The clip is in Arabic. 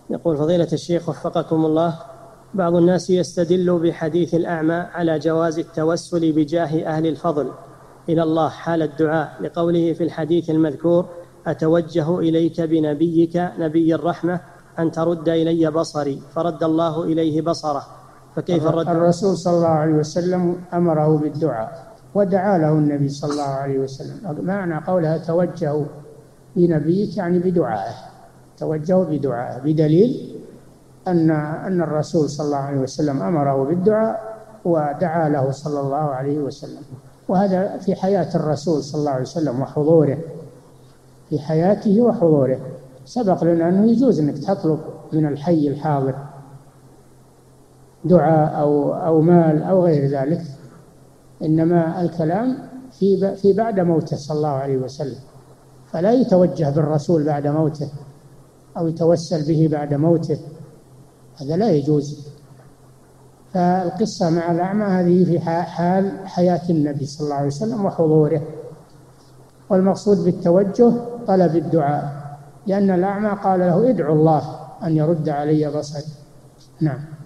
يقول فضيلة الشيخ وفقكم الله، بعض الناس يستدل بحديث الأعمى على جواز التوسل بجاه أهل الفضل إلى الله حال الدعاء، لقوله في الحديث المذكور: أتوجه إليك بنبيك نبي الرحمة أن ترد إلي بصري، فرد الله إليه بصره. فكيف الرد؟ الرسول صلى الله عليه وسلم أمره بالدعاء ودعا له النبي صلى الله عليه وسلم. معنى قولها توجه بنبيك يعني بدعائه، توجه بدعائه، بدليل أن الرسول صلى الله عليه وسلم أمره بالدعاء ودعا له صلى الله عليه وسلم. وهذا في حياة الرسول صلى الله عليه وسلم وحضوره، في حياته وحضوره. سبق لنا أنه يجوز أنك تطلب من الحي الحاضر دعاء أو مال أو غير ذلك، إنما الكلام في بعد موته صلى الله عليه وسلم، فلا يتوجه بالرسول بعد موته أو يتوسل به بعد موته، هذا لا يجوز. فالقصة مع الأعمى هذه في حال حياة النبي صلى الله عليه وسلم وحضوره، والمقصود بالتوجه طلب الدعاء، لأن الأعمى قال له: ادعو الله أن يرد علي بصري. نعم.